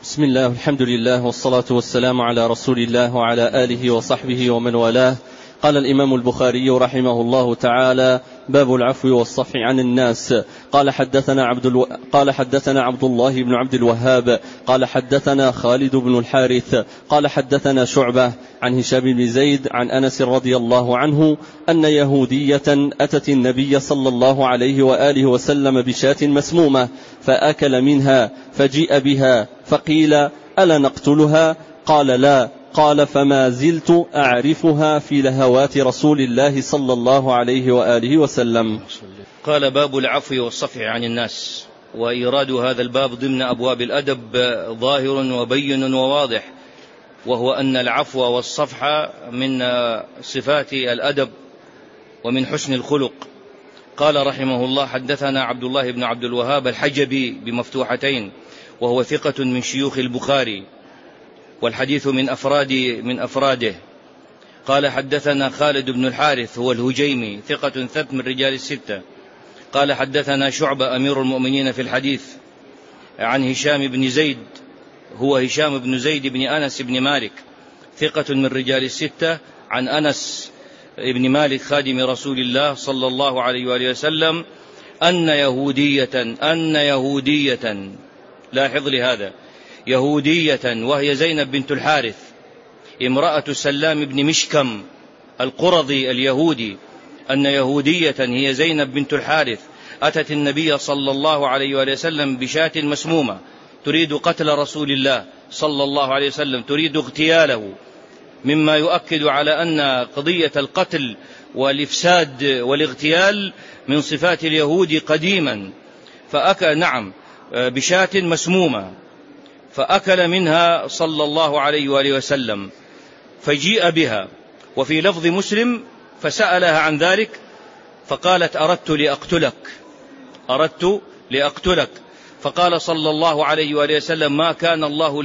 بسم الله والحمد لله والصلاة والسلام على رسول الله وعلى آله وصحبه ومن والاه. قال الإمام البخاري رحمه الله تعالى: باب العفو والصفح عن الناس. قال حدثنا عبد الله بن عبد الوهاب قال حدثنا خالد بن الحارث قال حدثنا شعبة عن هشام بن زيد عن أنس رضي الله عنه أن يهودية أتت النبي صلى الله عليه وآله وسلم بشاة مسمومة فأكل منها فجيء بها فقيل: ألا نقتلها؟ قال: لا. قال: فما زلت أعرفها في لهوات رسول الله صلى الله عليه وآله وسلم. قال: باب العفو والصفح عن الناس. وإيراد هذا الباب ضمن أبواب الأدب ظاهر وبين وواضح، وهو أن العفو والصفح من صفات الأدب ومن حسن الخلق. قال رحمه الله: حدثنا عبد الله بن عبد الوهاب الحجبي بمفتوحتين، وهو ثقة من شيوخ البخاري والحديث من أفراده. قال: حدثنا خالد بن الحارث هو الهجيمي ثقة ثبت من رجال الستة. قال: حدثنا شعبة أمير المؤمنين في الحديث عن هشام بن زيد هو هشام بن زيد بن أنس بن مالك ثقة من رجال الستة، عن أنس بن مالك خادم رسول الله صلى الله عليه وآله وسلم أن يهودية لاحظ لهذا، يهودية وهي زينب بنت الحارث امرأة سلام بن مشكم القرظي اليهودي، أن يهودية هي زينب بنت الحارث أتت النبي صلى الله عليه وآله وسلم بشاة مسمومة تريد قتل رسول الله صلى الله عليه وسلم، تريد اغتياله، مما يؤكد على أن قضية القتل والإفساد والاغتيال من صفات اليهود قديما. بشاة مسمومة فأكل منها صلى الله عليه وآله وسلم فجيء بها. وفي لفظ مسلم: فسألها عن ذلك فقالت: أردت لأقتلك. فقال صلى الله عليه وآله وسلم: ما كان الله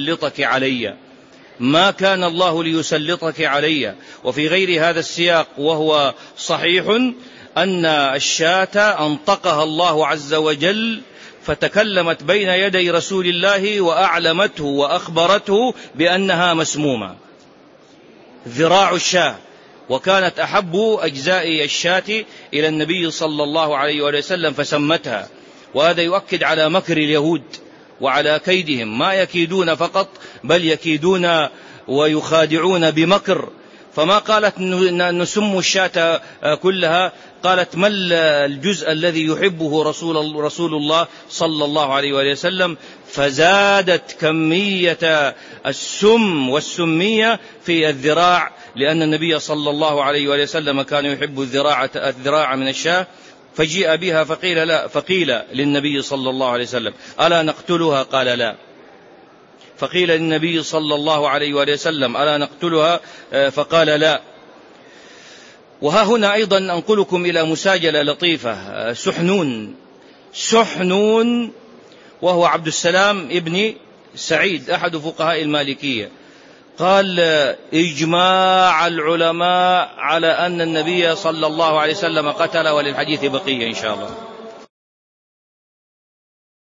ليسلطك علي. وفي غير هذا السياق وهو صحيح أن الشاة أنطقها الله عز وجل فتكلمت بين يدي رسول الله وأعلمته وأخبرته بأنها مسمومة، ذراع الشاة، وكانت أحب أجزاء الشاة إلى النبي صلى الله عليه وسلم فسمتها. وهذا يؤكد على مكر اليهود وعلى كيدهم، ما يكيدون فقط بل يكيدون ويخادعون بمكر. فما قالت نسم الشاة كلها، قالت: ما الجزء الذي يحبه رسول الله صلى الله عليه وسلم، فزادت كمية السم والسمية في الذراع، لأن النبي صلى الله عليه وسلم كان يحب الذراع من الشاة. فجيء بها فقيل للنبي صلى الله عليه وسلم: ألا نقتلها؟ قال: لا. فقيل للنبي صلى الله عليه وسلم: ألا نقتلها؟ فقال: لا. وها هنا أيضا أنقلكم إلى مساجلة لطيفة. سحنون وهو عبد السلام ابن سعيد أحد فقهاء المالكية، قال: إجماع العلماء على أن النبي صلى الله عليه وسلم قتل، وللحديث بقية إن شاء الله.